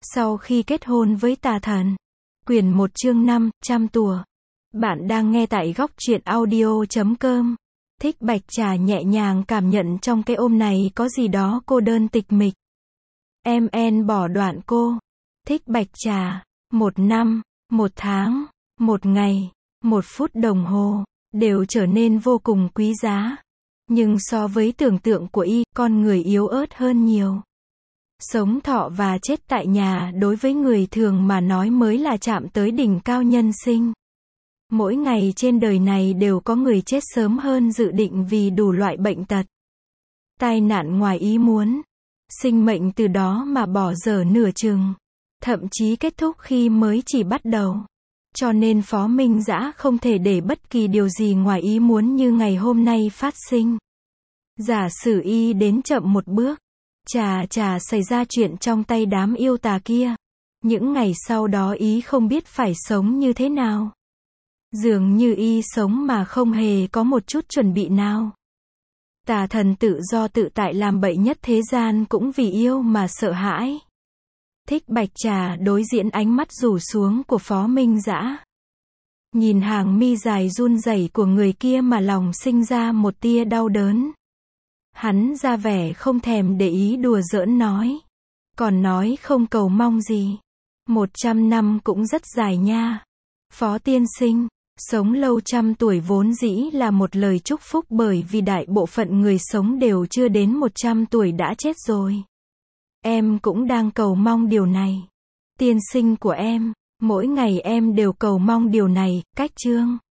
Sau khi kết hôn với tà thần. Quyển 1 chương 5, trăm tùa. Bạn đang nghe tại góc truyện audio.com. Thích Bạch Trà nhẹ nhàng cảm nhận trong cái ôm này có gì đó cô đơn tịch mịch. Em bỏ đoạn cô. Thích Bạch Trà. 1 năm, 1 tháng, 1 ngày, 1 phút đồng hồ, đều trở nên vô cùng quý giá. Nhưng so với tưởng tượng của y, con người yếu ớt hơn nhiều. Sống thọ và chết tại nhà đối với người thường mà nói mới là chạm tới đỉnh cao nhân sinh. Mỗi ngày trên đời này đều có người chết sớm hơn dự định vì đủ loại bệnh tật, tai nạn ngoài ý muốn. Sinh mệnh từ đó mà bỏ dở nửa chừng, thậm chí kết thúc khi mới chỉ bắt đầu. Cho nên Phó Minh Dã không thể để bất kỳ điều gì ngoài ý muốn như ngày hôm nay phát sinh. Giả sử y đến chậm một bước, chà xảy ra chuyện trong tay đám yêu tà kia. Những ngày sau đó ý không biết phải sống như thế nào. Dường như y sống mà không hề có một chút chuẩn bị nào. Tà thần tự do tự tại làm bậy nhất thế gian cũng vì yêu mà sợ hãi. Thích Bạch Trà đối diện ánh mắt rủ xuống của Phó Minh Dã. Nhìn hàng mi dài run rẩy của người kia mà lòng sinh ra một tia đau đớn. Hắn ra vẻ không thèm để ý đùa giỡn nói. Còn nói không cầu mong gì. 100 năm cũng rất dài nha. Phó tiên sinh, sống lâu trăm tuổi vốn dĩ là một lời chúc phúc bởi vì đại bộ phận người sống đều chưa đến 100 tuổi đã chết rồi. Em cũng đang cầu mong điều này. Tiên sinh của em, mỗi ngày em đều cầu mong điều này, cách chương.